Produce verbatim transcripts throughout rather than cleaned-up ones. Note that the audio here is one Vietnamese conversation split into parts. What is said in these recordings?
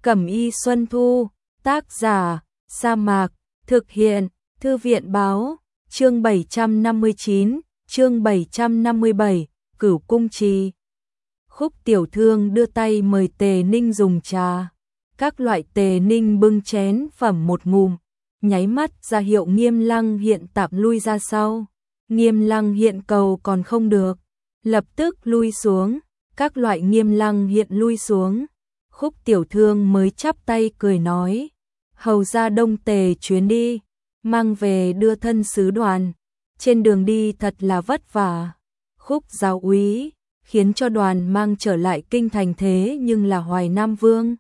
Cẩm y Xuân Thu, tác giả, Sa Mạc, thực hiện, Thư viện báo, chương bảy trăm năm mươi chín, chương bảy trăm năm mươi bảy, Cửu Cung Trì. Khúc Tiểu Thương đưa tay mời Tề Ninh dùng trà. Các loại Tề Ninh bưng chén phẩm một ngụm, nháy mắt ra hiệu Nghiêm Lăng Hiện tạm lui ra sau. Nghiêm Lăng Hiện cầu còn không được, lập tức lui xuống, các loại Nghiêm Lăng Hiện lui xuống. Khúc Tiểu Thương mới chắp tay cười nói, hầu ra Đông Tề chuyến đi, mang về đưa thân sứ đoàn, trên đường đi thật là vất vả. Khúc giáo úy, khiến cho đoàn mang trở lại kinh thành thế nhưng là Hoài Nam Vương.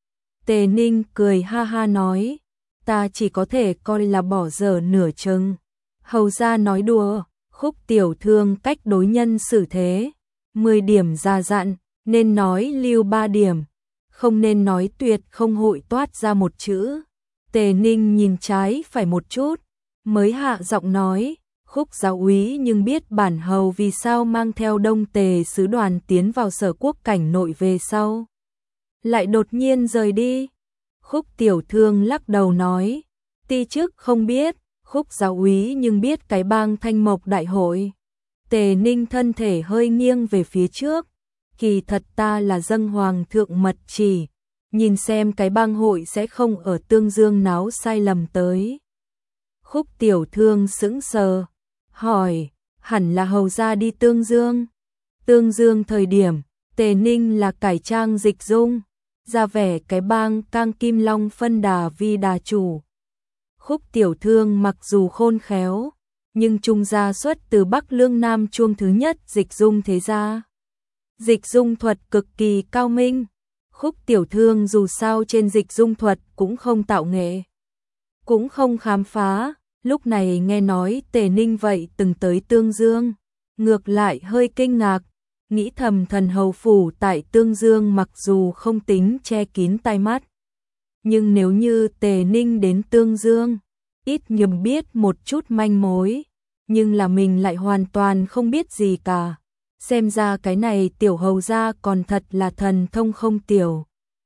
Tề Ninh cười ha ha nói, ta chỉ có thể coi là bỏ dở nửa chừng. Hầu ra nói đùa. Khúc Tiểu Thương cách đối nhân xử thế, mười điểm ra dặn, nên nói lưu ba điểm, không nên nói tuyệt không hội toát ra một chữ. Tề Ninh nhìn trái phải một chút, mới hạ giọng nói, Khúc giáo úy nhưng biết bản hầu vì sao mang theo Đông Tề sứ đoàn tiến vào Sở Quốc cảnh nội về sau, lại đột nhiên rời đi. Khúc Tiểu Thương lắc đầu nói, ti chức không biết. Khúc giáo úy nhưng biết cái bang Thanh Mộc đại hội. Tề Ninh thân thể hơi nghiêng về phía trước, kỳ thật ta là dâng hoàng thượng mật chỉ, nhìn xem cái bang hội sẽ không ở Tương Dương náo sai lầm tới. Khúc Tiểu Thương sững sờ, hỏi, hẳn là hầu ra đi Tương Dương. Tương Dương thời điểm, Tề Ninh là cải trang dịch dung, ra vẻ cái bang Cang Kim Long phân đà vi đà chủ. Khúc Tiểu Thương mặc dù khôn khéo, nhưng trung gia xuất từ Bắc Lương Nam Chuông thứ nhất dịch dung thế gia. Dịch dung thuật cực kỳ cao minh. Khúc Tiểu Thương dù sao trên dịch dung thuật cũng không tạo nghệ, cũng không khám phá. Lúc này nghe nói Tề Ninh vậy từng tới Tương Dương, ngược lại hơi kinh ngạc, nghĩ thầm thần hầu phủ tại Tương Dương mặc dù không tính che kín tai mắt, nhưng nếu như Tề Ninh đến Tương Dương, ít nhiều biết một chút manh mối, nhưng là mình lại hoàn toàn không biết gì cả. Xem ra cái này tiểu hầu gia còn thật là thần thông không tiểu.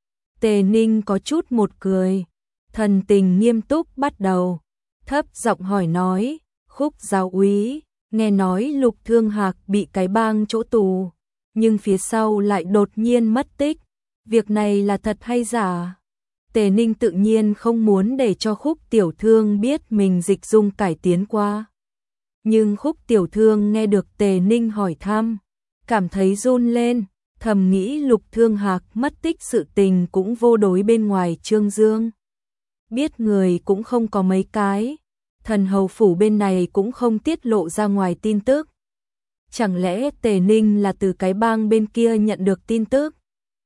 Tề Ninh có chút một cười, thần tình nghiêm túc bắt đầu, thấp giọng hỏi nói, Khúc giáo úy, nghe nói Lục Thương Hạc bị cái bang chỗ tù, nhưng phía sau lại đột nhiên mất tích, việc này là thật hay giả? Tề Ninh tự nhiên không muốn để cho Khúc Tiểu Thương biết mình dịch dung cải tiến qua. Nhưng Khúc Tiểu Thương nghe được Tề Ninh hỏi thăm, cảm thấy run lên, thầm nghĩ Lục Thương Hạc mất tích sự tình cũng vô đối bên ngoài Trương Dương. Biết người cũng không có mấy cái, thần hầu phủ bên này cũng không tiết lộ ra ngoài tin tức. Chẳng lẽ Tề Ninh là từ cái bang bên kia nhận được tin tức?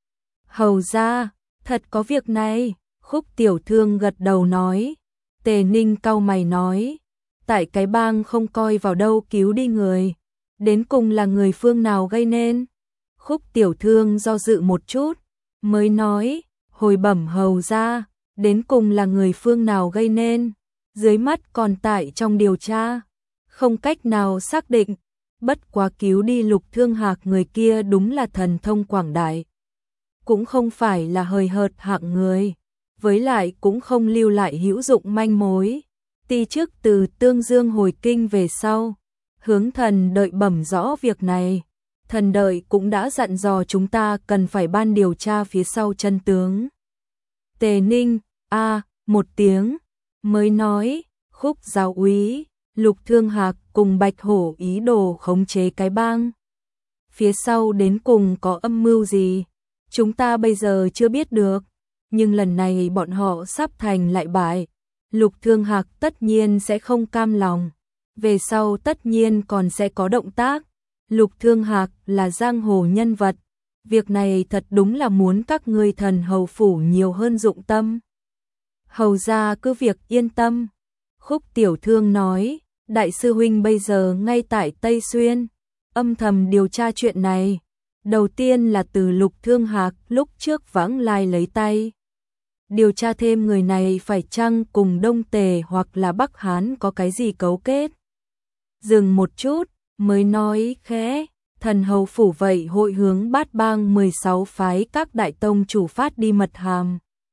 Hầu ra, thật có việc này. Khúc Tiểu Thương gật đầu nói. Tề Ninh cau mày nói, tại cái bang không coi vào đâu cứu đi người, đến cùng là người phương nào gây nên? Khúc Tiểu Thương do dự một chút, mới nói, hồi bẩm hầu ra, đến cùng là người phương nào gây nên, dưới mắt còn tại trong điều tra, không cách nào xác định. Bất quá cứu đi Lục Thương Hạc người kia đúng là thần thông quảng đại, cũng không phải là hời hợt hạng người, với lại cũng không lưu lại hữu dụng manh mối. Ti trước từ Tương Dương hồi kinh về sau, hướng thần đợi bẩm rõ việc này, thần đợi cũng đã dặn dò chúng ta cần phải ban điều tra phía sau chân tướng. Tề Ninh, a một tiếng, mới nói, Khúc giáo úy, Lục Thương Hạc cùng Bạch Hổ ý đồ khống chế cái bang. Phía sau đến cùng có âm mưu gì, chúng ta bây giờ chưa biết được, nhưng lần này bọn họ sắp thành lại bại. Lục Thương Hạc tất nhiên sẽ không cam lòng, về sau tất nhiên còn sẽ có động tác. Lục Thương Hạc là giang hồ nhân vật, việc này thật đúng là muốn các ngươi thần hầu phủ nhiều hơn dụng tâm. Hầu ra cứ việc yên tâm. Khúc Tiểu Thương nói, đại sư huynh bây giờ ngay tại Tây Xuyên, âm thầm điều tra chuyện này. Đầu tiên là từ Lục Thương Hạc lúc trước vãng lai lấy tay, điều tra thêm người này phải chăng cùng Đông Tề hoặc là Bắc Hán có cái gì cấu kết. Dừng một chút, mới nói khẽ, thần hầu phủ vậy hội hướng bát bang mười sáu phái các đại tông chủ phát đi mật hàm,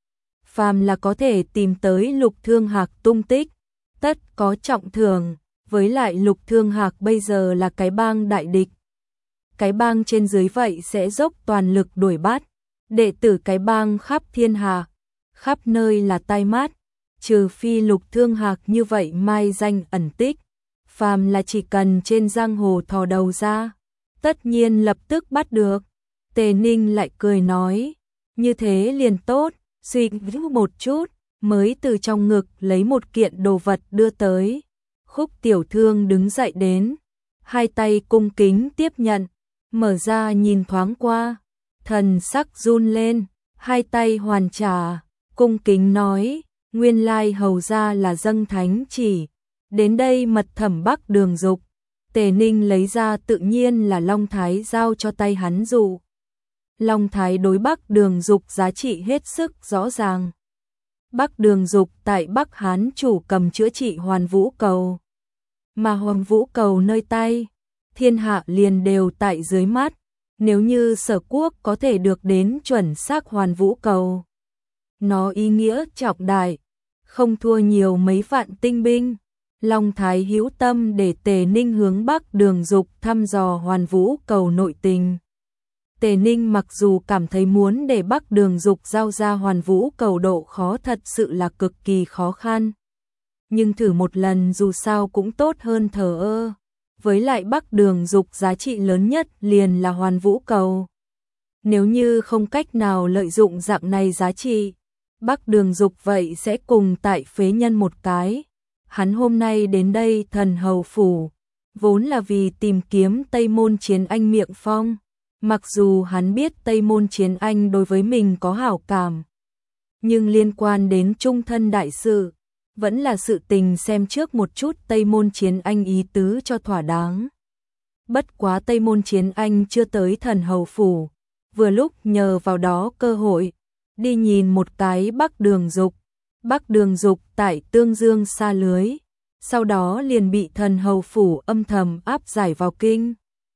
phàm là có thể tìm tới Lục Thương Hạc tung tích, tất có trọng thưởng, với lại Lục Thương Hạc bây giờ là cái bang đại địch. Cái bang trên dưới vậy sẽ dốc toàn lực đuổi bắt, đệ tử cái bang khắp thiên hạ, khắp nơi là tai mắt, trừ phi Lục Thương Hạc như vậy mai danh ẩn tích, phàm là chỉ cần trên giang hồ thò đầu ra, tất nhiên lập tức bắt được. Tề Ninh lại cười nói, như thế liền tốt, suy nghĩ một chút, mới từ trong ngực lấy một kiện đồ vật đưa tới. Khúc Tiểu Thương đứng dậy đến, hai tay cung kính tiếp nhận, mở ra nhìn thoáng qua, thần sắc run lên, hai tay hoàn trả, cung kính nói, nguyên lai hầu ra là dâng thánh chỉ, đến đây mật thẩm Bắc Đường Dục. Tề Ninh lấy ra tự nhiên là Long Thái giao cho tay hắn dụ. Long Thái đối Bắc Đường Dục giá trị hết sức rõ ràng. Bắc Đường Dục tại Bắc Hán chủ cầm chữa trị Hoàn Vũ Cầu, mà Hoàn Vũ Cầu nơi tay, thiên hạ liền đều tại dưới mắt. Nếu như Sở Quốc có thể được đến chuẩn xác Hoàn Vũ Cầu, nó ý nghĩa trọng đại, không thua nhiều mấy vạn tinh binh. Long Thái hữu tâm để Tề Ninh hướng Bắc Đường Dục thăm dò Hoàn Vũ Cầu nội tình. Tề Ninh mặc dù cảm thấy muốn để Bắc Đường Dục giao ra Hoàn Vũ Cầu độ khó thật sự là cực kỳ khó khăn, nhưng thử một lần dù sao cũng tốt hơn thờ ơ. Với lại Bắc Đường Dục giá trị lớn nhất liền là Hoàn Vũ Cầu. Nếu như không cách nào lợi dụng dạng này giá trị, Bắc Đường Dục vậy sẽ cùng tại phế nhân một cái. Hắn hôm nay đến đây Thần Hầu Phủ, vốn là vì tìm kiếm Tây Môn Chiến Anh miệng phong. Mặc dù hắn biết Tây Môn Chiến Anh đối với mình có hảo cảm, nhưng liên quan đến trung thân đại sự, vẫn là sự tình xem trước một chút Tây Môn Chiến Anh ý tứ cho thỏa đáng. Bất quá Tây Môn Chiến Anh chưa tới Thần Hầu Phủ, vừa lúc nhờ vào đó cơ hội, đi nhìn một cái Bắc Đường Dục. Bắc Đường Dục tại Tương Dương xa lưới, sau đó liền bị Thần Hầu Phủ âm thầm áp giải vào kinh.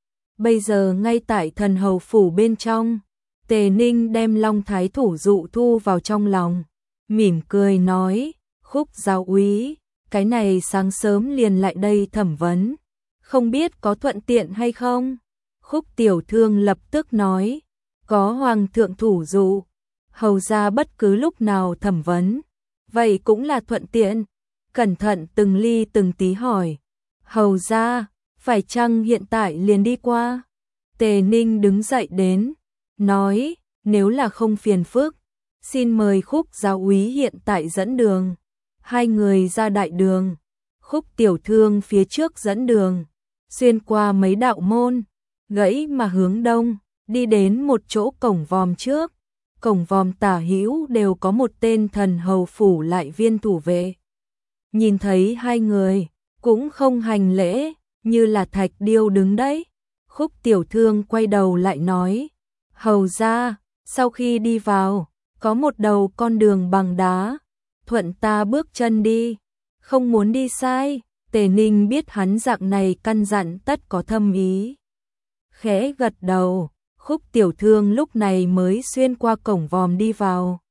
Bây giờ ngay tại Thần Hầu Phủ bên trong, Tề Ninh đem Long Thái thủ dụ thu vào trong lòng, mỉm cười nói, Khúc giáo úy, cái này sáng sớm liền lại đây thẩm vấn, không biết có thuận tiện hay không? Khúc Tiểu Thương lập tức nói, có Hoàng thượng thủ dụ, hầu ra bất cứ lúc nào thẩm vấn, vậy cũng là thuận tiện. Cẩn thận từng ly từng tí hỏi, hầu ra, phải chăng hiện tại liền đi qua? Tề Ninh đứng dậy đến, nói, nếu là không phiền phức, xin mời Khúc giáo úy hiện tại dẫn đường. Hai người ra đại đường, Khúc Tiểu Thương phía trước dẫn đường, xuyên qua mấy đạo môn, gãy mà hướng đông, đi đến một chỗ cổng vòm trước. Cổng vòm tả hữu đều có một tên Thần Hầu Phủ lại viên thủ vệ. Nhìn thấy hai người, cũng không hành lễ, như là thạch điêu đứng đấy. Khúc Tiểu Thương quay đầu lại nói, hầu ra, sau khi đi vào, có một đầu con đường bằng đá, thuận ta bước chân đi, không muốn đi sai. Tề Ninh biết hắn dạng này căn dặn tất có thâm ý, khẽ gật đầu. Khúc Tiểu Thương lúc này mới xuyên qua cổng vòm đi vào.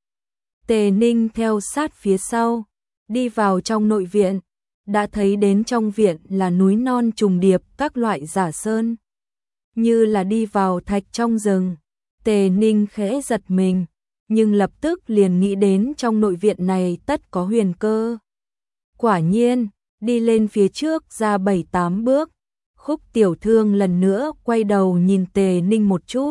Tề Ninh theo sát phía sau, đi vào trong nội viện, đã thấy đến trong viện là núi non trùng điệp các loại giả sơn, như là đi vào thạch trong rừng. Tề Ninh khẽ giật mình, nhưng lập tức liền nghĩ đến trong nội viện này tất có huyền cơ. Quả nhiên, đi lên phía trước ra bảy tám bước, Khúc Tiểu Thương lần nữa quay đầu nhìn Tề Ninh một chút,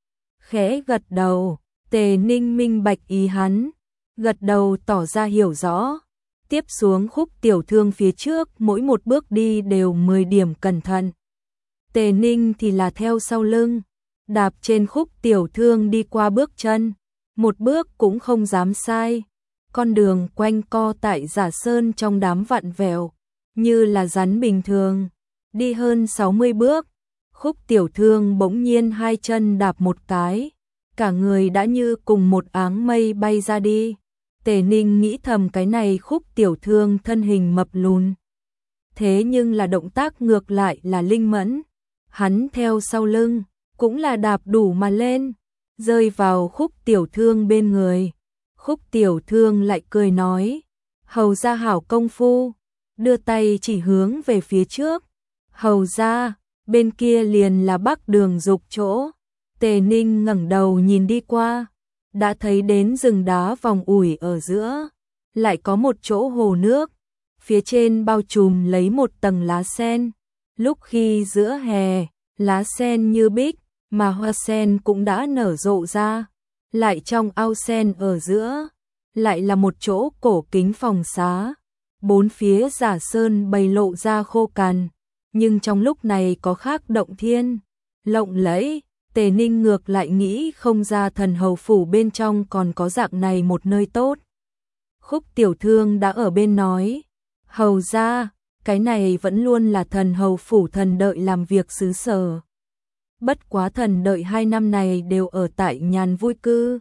khẽ gật đầu. Tề Ninh minh bạch ý hắn, gật đầu tỏ ra hiểu rõ. Tiếp xuống Khúc Tiểu Thương phía trước mỗi một bước đi đều mười điểm cẩn thận. Tề Ninh thì là theo sau lưng, đạp trên Khúc Tiểu Thương đi qua bước chân, một bước cũng không dám sai. Con đường quanh co tại giả sơn trong đám vặn vẹo, như là rắn bình thường. Đi hơn sáu mươi bước, Khúc Tiểu Thương bỗng nhiên hai chân đạp một cái, cả người đã như cùng một áng mây bay ra đi. Tề Ninh nghĩ thầm cái này Khúc Tiểu Thương thân hình mập lùn, thế nhưng là động tác ngược lại là linh mẫn. Hắn theo sau lưng, cũng là đạp đủ mà lên, rơi vào Khúc Tiểu Thương bên người. Khúc Tiểu Thương lại cười nói, hầu gia hảo công phu, đưa tay chỉ hướng về phía trước. Hầu gia, bên kia liền là Bắc Đường Dục chỗ. Tề Ninh ngẩng đầu nhìn đi qua, đã thấy đến rừng đá vòng ủi ở giữa, lại có một chỗ hồ nước, phía trên bao trùm lấy một tầng lá sen. Lúc khi giữa hè, lá sen như bích, mà hoa sen cũng đã nở rộ ra, lại trong ao sen ở giữa, lại là một chỗ cổ kính phòng xá. Bốn phía giả sơn bày lộ ra khô cằn, nhưng trong lúc này có khác động thiên, lộng lẫy. Tề Ninh ngược lại nghĩ không ra Thần Hầu Phủ bên trong còn có dạng này một nơi tốt. Khúc Tiểu Thương đã ở bên nói, hầu ra, cái này vẫn luôn là Thần Hầu Phủ Thần Đợi làm việc xứ sở. Bất quá Thần Đợi hai năm này đều ở tại nhàn vui cư.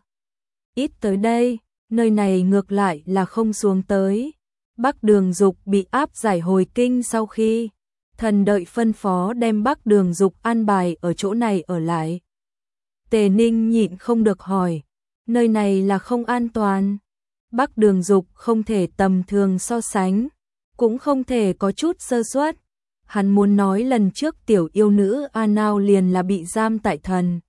Ít tới đây, nơi này ngược lại là không xuống tới. Bắc Đường Dục bị áp giải hồi kinh sau khi Thần Đợi phân phó đem Bắc Đường Dục an bài ở chỗ này ở lại. Tề Ninh nhịn không được hỏi, nơi này là không an toàn. Bắc Đường Dục không thể tầm thường so sánh, cũng không thể có chút sơ suất. Hắn muốn nói lần trước tiểu yêu nữ A Nao liền là bị giam tại Thần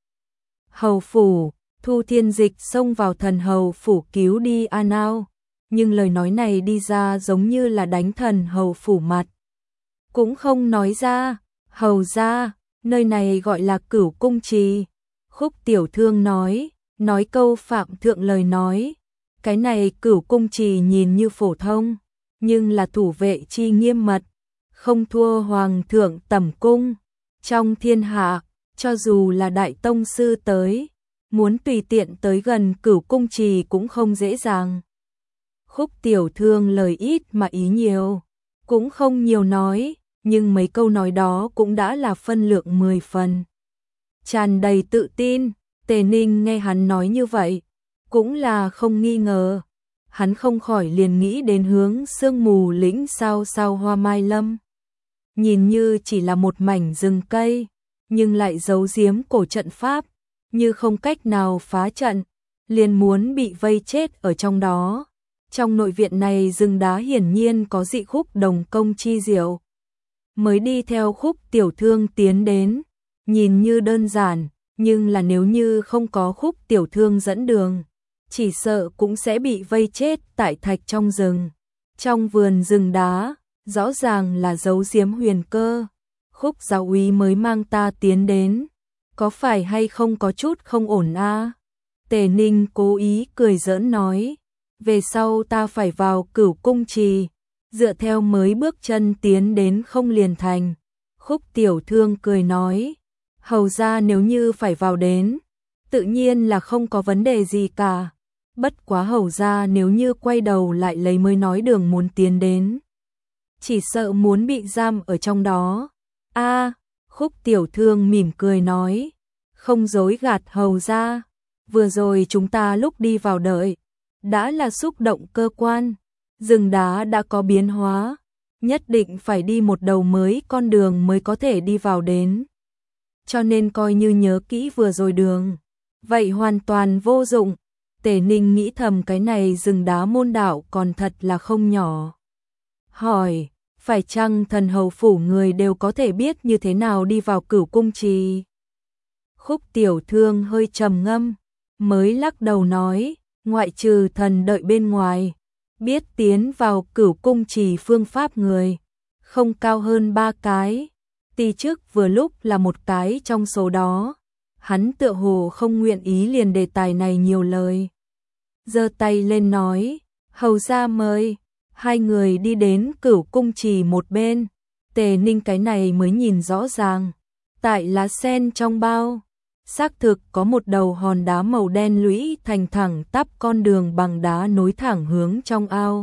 Hầu Phủ, Thu Thiên Dịch xông vào Thần Hầu Phủ cứu đi A Nao, nhưng lời nói này đi ra giống như là đánh Thần Hầu Phủ mặt. Cũng không nói ra, hầu ra, nơi này gọi là Cửu Cung Trì. Khúc Tiểu Thương nói, nói câu phạm thượng lời nói, cái này Cửu Cung Trì nhìn như phổ thông, nhưng là thủ vệ chi nghiêm mật, không thua Hoàng thượng tẩm cung. Trong thiên hạ, cho dù là đại tông sư tới, muốn tùy tiện tới gần Cửu Cung Trì cũng không dễ dàng. Khúc Tiểu Thương lời ít mà ý nhiều, cũng không nhiều nói, nhưng mấy câu nói đó cũng đã là phân lượng mười phần. Tràn đầy tự tin, Tề Ninh nghe hắn nói như vậy, cũng là không nghi ngờ. Hắn không khỏi liền nghĩ đến hướng sương mù lĩnh sao sao hoa mai lâm. Nhìn như chỉ là một mảnh rừng cây, nhưng lại giấu giếm cổ trận pháp, như không cách nào phá trận, liền muốn bị vây chết ở trong đó. Trong nội viện này rừng đá hiển nhiên có dị khúc đồng công chi diệu. Mới đi theo Khúc Tiểu Thương tiến đến, nhìn như đơn giản, nhưng là nếu như không có Khúc Tiểu Thương dẫn đường, chỉ sợ cũng sẽ bị vây chết tại thạch trong rừng. Trong vườn rừng đá, rõ ràng là giấu giếm huyền cơ. Khúc giáo úy mới mang ta tiến đến, có phải hay không có chút không ổn a? À? Tề Ninh cố ý cười giỡn nói, về sau ta phải vào Cửu Cung Trì, dựa theo mới bước chân tiến đến không liền thành. Khúc Tiểu Thương cười nói, hầu ra nếu như phải vào đến, tự nhiên là không có vấn đề gì cả. Bất quá hầu ra nếu như quay đầu lại lấy mới nói đường muốn tiến đến, chỉ sợ muốn bị giam ở trong đó. A, à, Khúc Tiểu Thương mỉm cười nói, không dối gạt hầu ra, vừa rồi chúng ta lúc đi vào đợi, đã là xúc động cơ quan, rừng đá đã có biến hóa, nhất định phải đi một đầu mới con đường mới có thể đi vào đến. Cho nên coi như nhớ kỹ vừa rồi đường, vậy hoàn toàn vô dụng. Tề Ninh nghĩ thầm cái này rừng đá môn đạo còn thật là không nhỏ. Hỏi, phải chăng Thần Hầu Phủ người đều có thể biết như thế nào đi vào Cửu Cung Trì? Khúc Tiểu Thương hơi trầm ngâm, mới lắc đầu nói, ngoại trừ Thần Đợi bên ngoài, biết tiến vào Cửu Cung Trì phương pháp người, không cao hơn ba cái. Ti trước vừa lúc là một cái trong số đó. Hắn tựa hồ không nguyện ý liền đề tài này nhiều lời. Giơ tay lên nói, hầu ra mời. Hai người đi đến Cửu Cung Trì một bên. Tề Ninh cái này mới nhìn rõ ràng. Tại lá sen trong bao, xác thực có một đầu hòn đá màu đen lũy thành thẳng tắp con đường bằng đá nối thẳng hướng trong ao.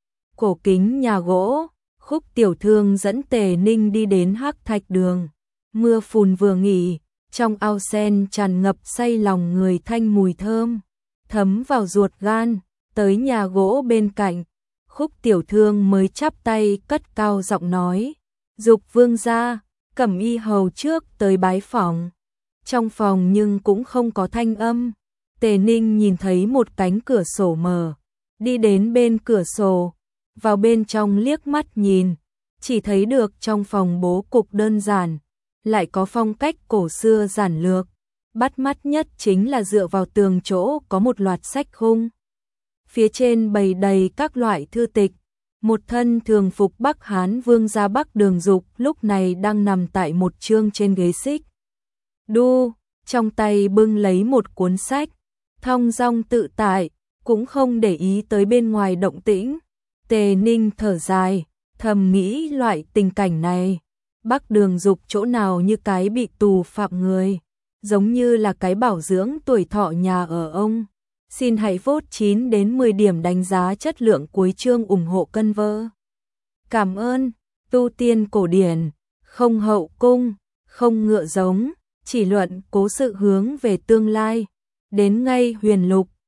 Cổ kính nhà gỗ, Khúc Tiểu Thương dẫn Tề Ninh đi đến Hắc Thạch Đường. Mưa phùn vừa nghỉ, trong ao sen tràn ngập say lòng người thanh mùi thơm, thấm vào ruột gan. Tới nhà gỗ bên cạnh, Khúc Tiểu Thương mới chắp tay cất cao giọng nói, dục vương gia, Cẩm Y hầu trước tới bái phỏng. Trong phòng nhưng cũng không có thanh âm. Tề Ninh nhìn thấy một cánh cửa sổ mở, đi đến bên cửa sổ, vào bên trong liếc mắt nhìn, chỉ thấy được trong phòng bố cục đơn giản, lại có phong cách cổ xưa giản lược, bắt mắt nhất chính là dựa vào tường chỗ có một loạt sách khung. Phía trên bày đầy các loại thư tịch, một thân thường phục Bắc Hán vương gia Bắc Đường Dục lúc này đang nằm tại một chương trên ghế xích đu, trong tay bưng lấy một cuốn sách, thong dong tự tại, cũng không để ý tới bên ngoài động tĩnh. Tề Ninh thở dài, thầm nghĩ loại tình cảnh này, Bắc Đường Dục chỗ nào như cái bị tù phạm người, giống như là cái bảo dưỡng tuổi thọ nhà ở ông. Xin hãy vote chín đến mười điểm đánh giá chất lượng cuối chương ủng hộ cân vơ. Cảm ơn. Tu tiên cổ điển, không hậu cung, không ngựa giống, chỉ luận cố sự hướng về tương lai. Đến ngay huyền lục,